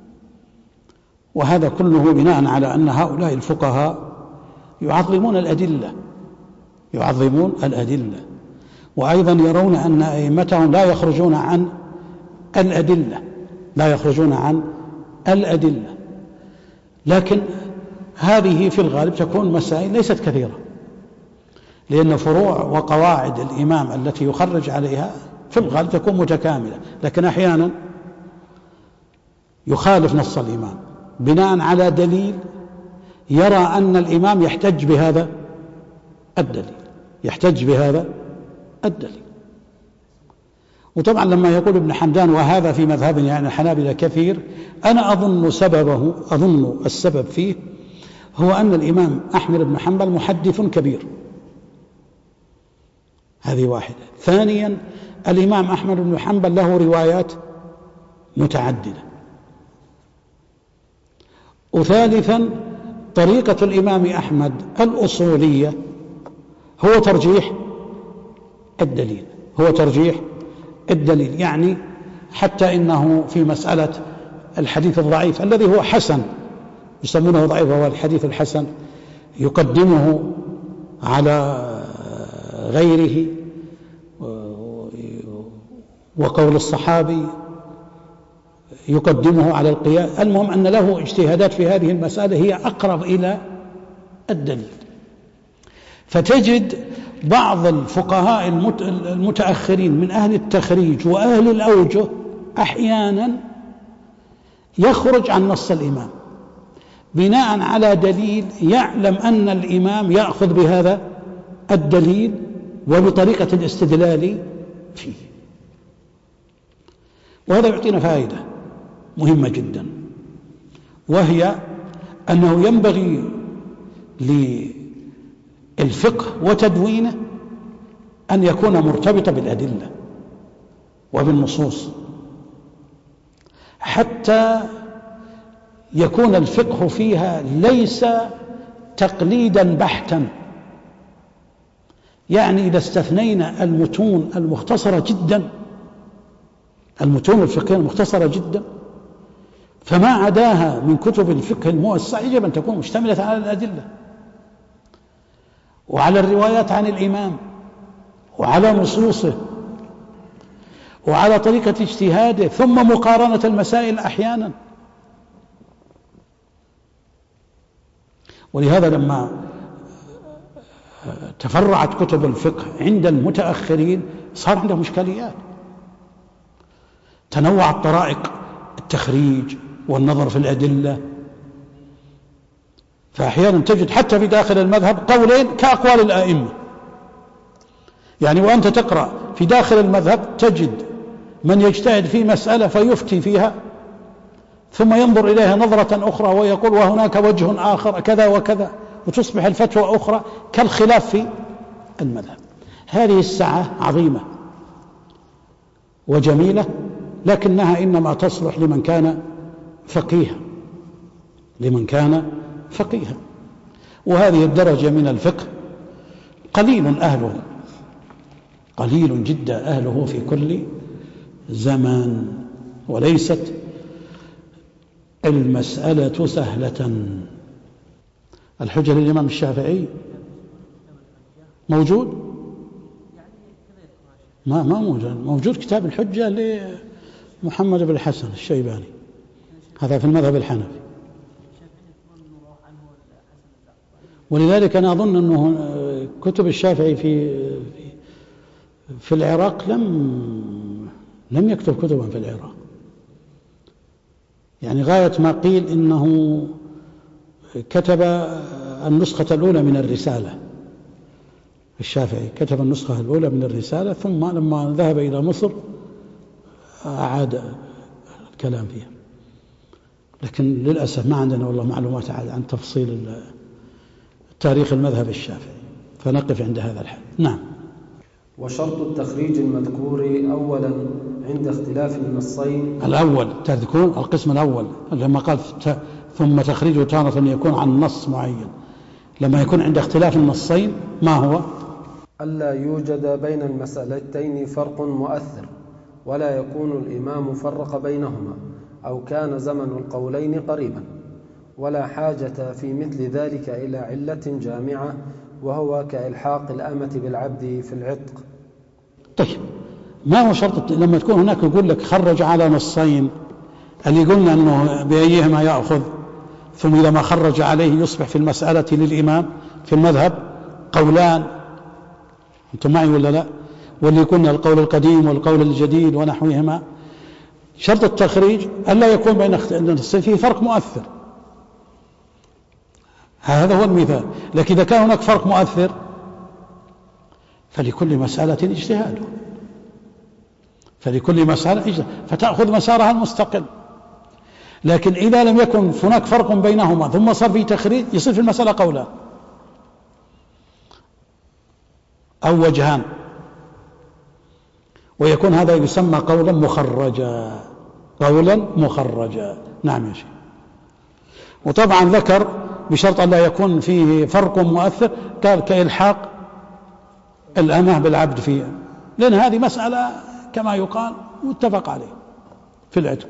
وهذا كله بناء على أن هؤلاء الفقهاء يعظمون الأدلة يعظمون الأدلة وأيضا يرون أن أئمتهم لا يخرجون عن الأدلة لا يخرجون عن الأدلة لكن هذه في الغالب تكون مسائل ليست كثيرة، لأن فروع وقواعد الإمام التي يخرج عليها في الغالب تكون متكاملة، لكن أحيانا يخالف نص الإمام بناء على دليل يرى أن الإمام يحتج بهذا الدليل يحتج بهذا الدليل وطبعا لما يقول ابن حمدان وهذا في مذهبنا يعني الحنابلة كثير، أنا أظن سببه أظن السبب فيه هو أن الإمام أحمد بن حنبل محدث كبير، هذه واحدة. ثانيا الإمام أحمد بن حنبل له روايات متعددة. وثالثا طريقة الإمام أحمد الأصولية هو ترجيح الدليل هو ترجيح الدليل يعني حتى إنه في مسألة الحديث الضعيف الذي هو حسن يسمونه ضعيف وهو الحديث الحسن يقدمه على غيره، وقول الصحابي يقدمه على القياس. المهم أن له اجتهادات في هذه المسألة هي أقرب إلى الدليل. فتجد بعض الفقهاء المتأخرين من أهل التخريج وأهل الأوجه أحيانا يخرج عن نص الإمام بناء على دليل يعلم أن الإمام يأخذ بهذا الدليل وبطريقة الاستدلال فيه، وهذا يعطينا فائدة مهمة جدا، وهي أنه ينبغي للفقه وتدوينه أن يكون مرتبطا بالأدلة وبالنصوص حتى يكون الفقه فيها ليس تقليدا بحتا. يعني إذا استثنينا المتون المختصرة جدا المتون الفقهية المختصرة جدا فما عداها من كتب الفقه الموسع يجب أن تكون مشتملة على الأدلة وعلى الروايات عن الإمام وعلى نصوصه وعلى طريقة اجتهاده ثم مقارنة المسائل أحيانا. ولهذا لما تفرعت كتب الفقه عند المتأخرين صار عندهم إشكاليات، تنوعت طرائق التخريج والنظر في الأدلة، فأحيانا تجد حتى في داخل المذهب قولين كأقوال الآئمة. يعني وأنت تقرأ في داخل المذهب تجد من يجتهد في مسألة فيفتي فيها ثم ينظر إليها نظرة أخرى ويقول وهناك وجه آخر كذا وكذا، وتصبح الفتوى أخرى كالخلاف في المذهب. هذه السعة عظيمة وجميلة، لكنها إنما تصلح لمن كان فقيها لمن كان فقيها وهذه الدرجة من الفقه قليل أهله قليل جدا أهله في كل زمان، وليست المسألة سهلة. الحجة للإمام الشافعي موجود؟ ما ما موجود موجود كتاب الحجة لمحمد بن الحسن الشيباني، هذا في المذهب الحنفي. ولذلك أنا أظن أنه كتب الشافعي في في العراق لم لم يكتب كتبا في العراق، يعني غاية ما قيل إنه كتب النسخة الأولى من الرسالة، الشافعي كتب النسخة الأولى من الرسالة، ثم لما ذهب إلى مصر أعاد الكلام فيها. لكن للأسف ما عندنا والله معلومات عن تفصيل تاريخ المذهب الشافعي، فنقف عند هذا الحد. نعم. وشرط التخريج المذكور أولا عند اختلاف النصين. الأول تذكرون القسم الأول لما قال ثم تخريجه تارة يكون عن نص معين، لما يكون عند اختلاف النصين ما هو؟ ألا يوجد بين المسألتين فرق مؤثر، ولا يكون الإمام فرق بينهما، أو كان زمن القولين قريبا، ولا حاجة في مثل ذلك إلى علة جامعة، وهو كإلحاق الأمة بالعبد في العتق. طيب ما هو شرط لما تكون هناك يقول لك خرج على نصين، اللي قلنا أنه بأيهما يأخذ، ثم إذا ما خرج عليه يصبح في المسألة للإمام في المذهب قولان، أنتم معي ولا لا؟ واللي قلنا القول القديم والقول الجديد ونحوهما. شرط التخريج ألا يكون بين النصين فيه فرق مؤثر، هذا هو المثال. لكن إذا كان هناك فرق مؤثر فلكل مسألة اجتهاد، فلكل مسألة اجتهاد فتأخذ مسارها المستقل. لكن إذا لم يكن هناك فرق بينهما ثم صار في تخريج يصير في المسألة قولان أو وجهان، ويكون هذا يسمى قولا مخرجا، قولا مخرجا. نعم يا شيخ. وطبعا ذكر بشرط أن لا يكون فيه فرق مؤثر، قال كإلحاق الأمة بالعبد فيه، لأن هذه مسألة كما يقال متفق عليه في العتق،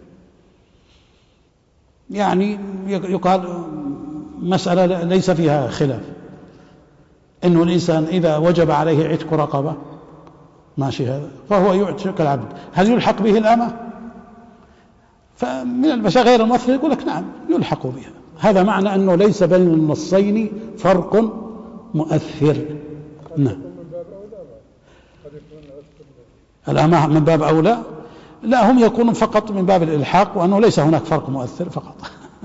يعني يقال مسألة ليس فيها خلاف، إنه الإنسان إذا وجب عليه عتق رقبة ماشي هذا فهو يعتق العبد، هل يلحق به الأمة؟ فمن المشايخ غير المؤثر يقول لك نعم يلحق بها. هذا معنى أنه ليس بين النصين فرق مؤثر. نعم. الأمة من باب أولى، لا هم يكونون فقط من باب الإلحاق، وأنه ليس هناك فرق مؤثر فقط.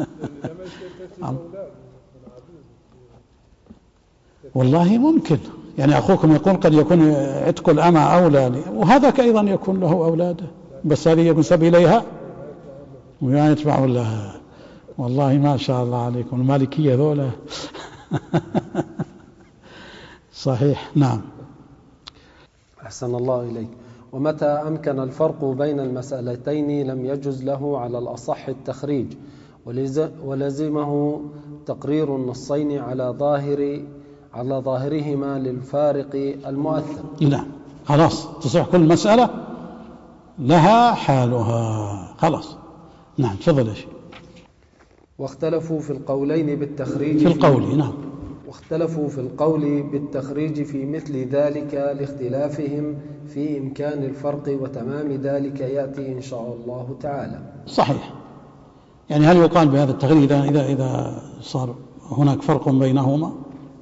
والله ممكن، يعني أخوكم يقول قد يكون عتق الأمة أولى، وهذا أيضا يكون له أولاده، بس هذه ينسب إليها ويعني يتبع لها. والله ما شاء الله عليكم المالكية ذولا. صحيح. نعم. أحسن الله إليك. ومتى أمكن الفرق بين المسألتين لم يجز له على الأصح التخريج، ولزمه تقرير النصين على ظاهر على ظاهرهما للفارق المؤثر. نعم خلاص تصح كل مسألة لها حالها خلاص. نعم تفضل يا شيخ. واختلفوا في القولين بالتخريج في القول في نعم واختلفوا في القول بالتخريج في مثل ذلك لاختلافهم في إمكان الفرق، وتمام ذلك يأتي إن شاء الله تعالى. صحيح. يعني هل يقال بهذا التخريج إذا, إذا, إذا صار هناك فرق بينهما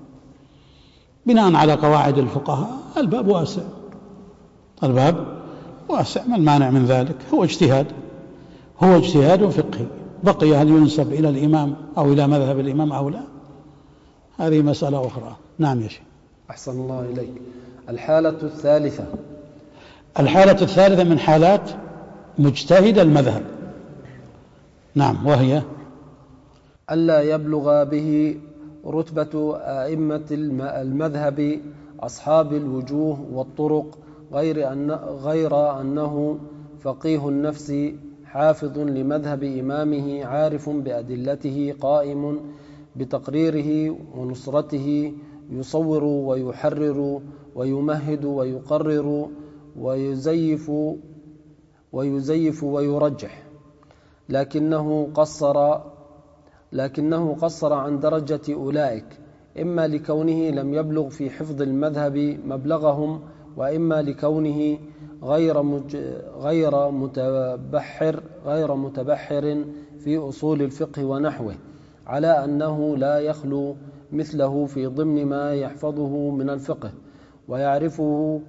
بناء على قواعد الفقهاء؟ الباب واسع، الباب واسع، ما المانع من ذلك؟ هو اجتهاد، هو اجتهاد فقهي. بقي هل ينسب إلى الإمام أو إلى مذهب الإمام أو لا، هذه مسألة أخرى. نعم يا شيخ. أحسن الله إليك. الحالة الثالثة. الحالة الثالثة من حالات مجتهد المذهب. نعم وهي ألا يبلغ به رتبة أئمة المذهب أصحاب الوجوه والطرق، غير أن غير أنه فقيه النفس حافظ لمذهب إمامه، عارف بأدلته، قائم بتقريره ونصرته، يصور ويحرر ويمهد ويقرر ويزيف ويزيف ويرجح، لكنه قصر لكنه قصر عن درجة أولئك، إما لكونه لم يبلغ في حفظ المذهب مبلغهم، وإما لكونه غير مج... غير متبحر غير متبحر في أصول الفقه ونحوه، على أنه لا يخلو مثله في ضمن ما يحفظه من الفقه ويعرفه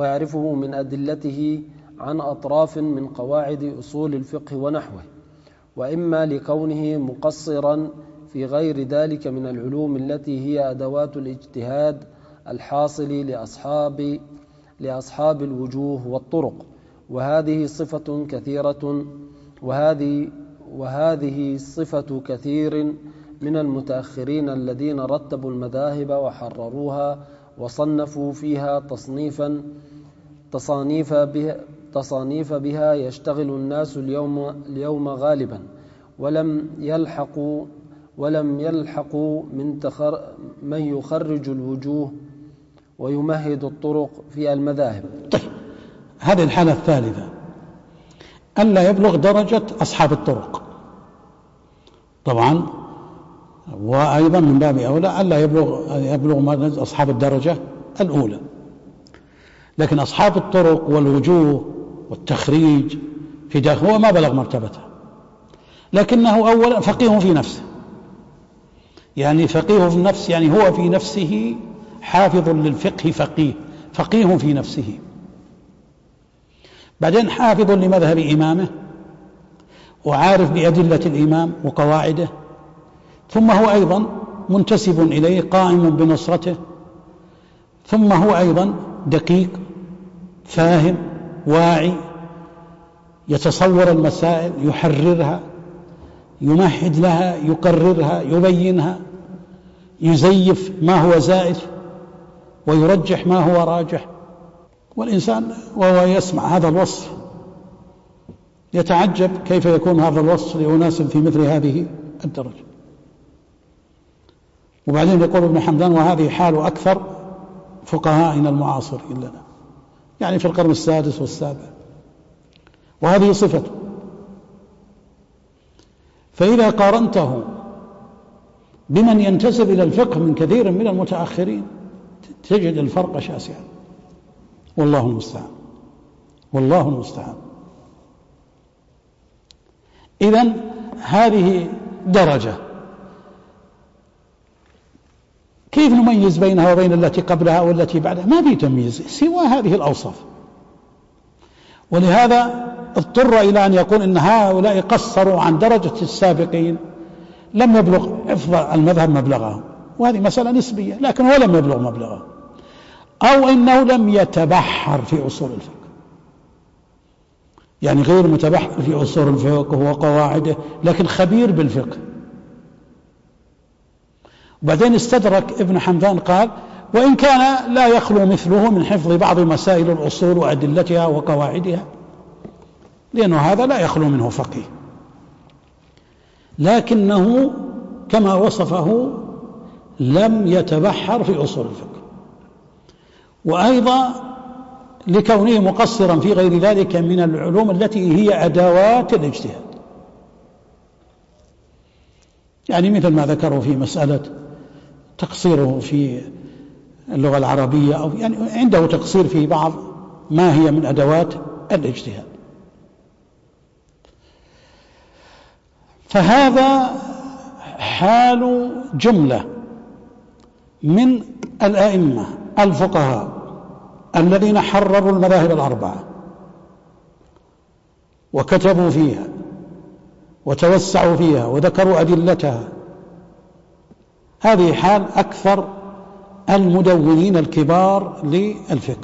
ويعرفه من أدلته عن أطراف من قواعد أصول الفقه ونحوه، وإما لكونه مقصرا في غير ذلك من العلوم التي هي أدوات الاجتهاد الحاصل لأصحاب لأصحاب الوجوه والطرق، وهذه صفة كثيرة وهذه وهذه صفة كثير من المتأخرين الذين رتبوا المذاهب وحرروها وصنفوا فيها تصنيفا تصانيف بها, تصانيف بها يشتغل الناس اليوم, اليوم غالبا، ولم يلحقوا ولم يلحقوا من, تخر من يخرج الوجوه ويمهد الطرق في المذاهب. طيب، هذه الحالة الثالثة، ألا يبلغ درجة أصحاب الطرق. طبعا وأيضا من باب أولى ألا يبلغ يبلغ أصحاب الدرجة الأولى، لكن أصحاب الطرق والوجوه والتخريج في داخل هو ما بلغ مرتبته، لكنه أولا فقيه في نفسه، يعني فقيه في النفس، يعني هو في نفسه حافظ للفقه، فقيه فقيه في نفسه. بعدين حافظ لمذهب إمامه وعارف بأدلة الإمام وقواعده، ثم هو أيضا منتسب إليه قائم بنصرته، ثم هو أيضا دقيق فاهم واعي، يتصور المسائل، يحررها، يمهد لها، يقررها، يبينها، يزيف ما هو زائف ويرجح ما هو راجح. والإنسان وهو يسمع هذا الوصف يتعجب كيف يكون هذا الوصف لأناس في مثل هذه الدرجة. وبعدين يقول ابن حمدان: وهذه حال أكثر فقهائنا المعاصرين لنا، يعني في القرن السادس والسابع، وهذه صفته. فإذا قارنته بمن ينتسب إلى الفقه من كثير من المتأخرين تجد الفرق شاسعا، والله المستعان، والله المستعان. إذن هذه درجة، كيف نميز بينها وبين التي قبلها والتي بعدها؟ ما في تمييز سوى هذه الأوصاف. ولهذا اضطر إلى أن يقول إن هؤلاء قصروا عن درجة السابقين، لم يبلغ حفظ المذهب مبلغهم، وهذه مسألة نسبية، لكن هو لم يبلغ مبلغه، أو إنه لم يتبحر في أصول الفقه، يعني غير متبحر في أصول الفقه وقواعده، لكن خبير بالفقه. وبعدين استدرك ابن حمدان قال: وإن كان لا يخلو مثله من حفظ بعض مسائل الأصول وأدلتها وقواعدها، لأنه هذا لا يخلو منه فقيه، لكنه كما وصفه لم يتبحر في أصول الفقه، وأيضا لكونه مقصرا في غير ذلك من العلوم التي هي أدوات الاجتهاد، يعني مثل ما ذكروا في مسألة تقصيره في اللغة العربية، أو يعني عنده تقصير في بعض ما هي من أدوات الاجتهاد. فهذا حال جملة من الأئمة الفقهاء الذين حرروا المذاهب الأربعة وكتبوا فيها وتوسعوا فيها وذكروا أدلتها. هذه حال أكثر المدونين الكبار للفقه،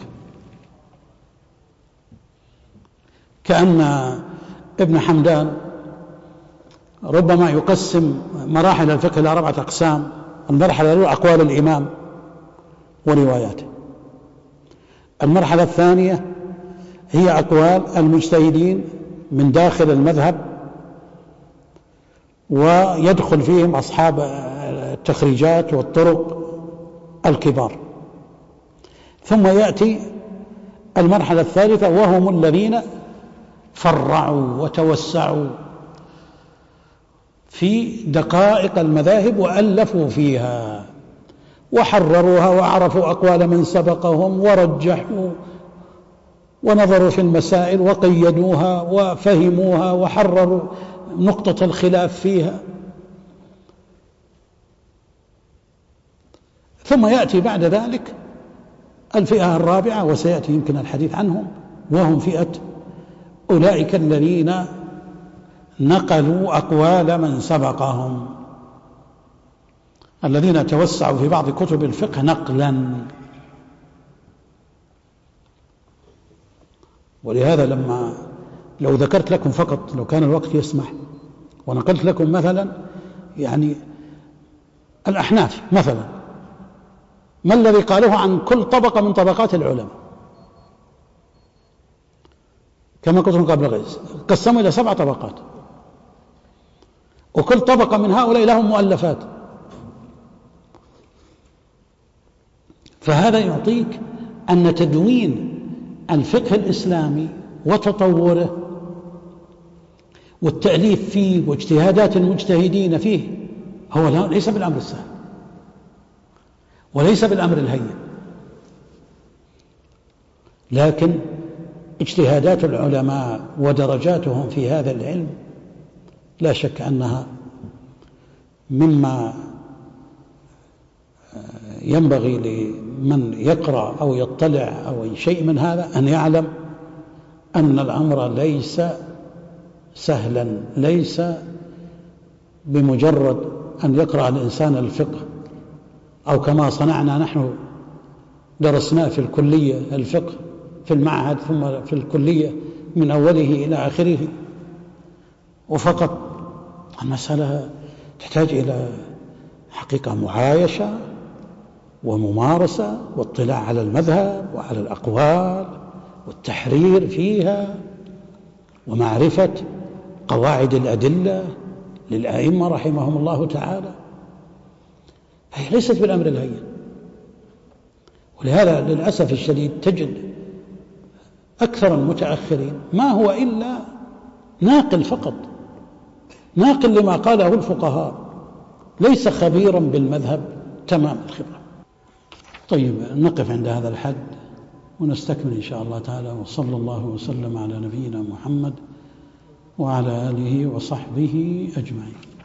كأن ابن حمدان ربما يقسم مراحل الفقه إلى أربعة أقسام. المرحلة الأولى أقوال الإمام ورواياته، المرحلة الثانية هي أقوال المجتهدين من داخل المذهب، ويدخل فيهم أصحاب التخريجات والطرق الكبار. ثم يأتي المرحلة الثالثة وهم الذين فرعوا وتوسعوا في دقائق المذاهب وألفوا فيها وحرروها وعرفوا أقوال من سبقهم ورجحوا ونظروا في المسائل وقيدوها وفهموها وحرروا نقطة الخلاف فيها. ثم يأتي بعد ذلك الفئة الرابعة، وسيأتي يمكن الحديث عنهم، وهم فئة أولئك الذين نقلوا أقوال من سبقهم الذين توسعوا في بعض كتب الفقه نقلا. ولهذا لما لو ذكرت لكم فقط، لو كان الوقت يسمح، ونقلت لكم مثلا يعني الأحناف مثلا، ما الذي قالوه عن كل طبقة من طبقات العلماء؟ كما قلت قبل غيظ، قسموا إلى سبع طبقات، وكل طبقة من هؤلاء لهم مؤلفات. فهذا يعطيك أن تدوين الفقه الإسلامي وتطوره والتأليف فيه واجتهادات المجتهدين فيه هو ليس بالأمر السهل وليس بالأمر الهين، لكن اجتهادات العلماء ودرجاتهم في هذا العلم لا شك أنها مما ينبغي لمن يقرأ أو يطلع أو شيء من هذا أن يعلم أن الأمر ليس سهلا، ليس بمجرد أن يقرأ الإنسان الفقه أو كما صنعنا نحن درسناه في الكلية الفقه في المعهد ثم في الكلية من أوله إلى آخره، وفقط المسألة تحتاج إلى حقيقة معايشة وممارسة واطلاع على المذهب وعلى الأقوال والتحرير فيها ومعرفة قواعد الأدلة للأئمة رحمهم الله تعالى. هي ليست بالأمر الهين، ولهذا للأسف الشديد تجد أكثر المتأخرين ما هو إلا ناقل فقط، ناقل لما قاله الفقهاء، ليس خبيرا بالمذهب تمام الخبرة. طيب نقف عند هذا الحد ونستكمل إن شاء الله تعالى، وصلى الله وسلم على نبينا محمد وعلى آله وصحبه أجمعين.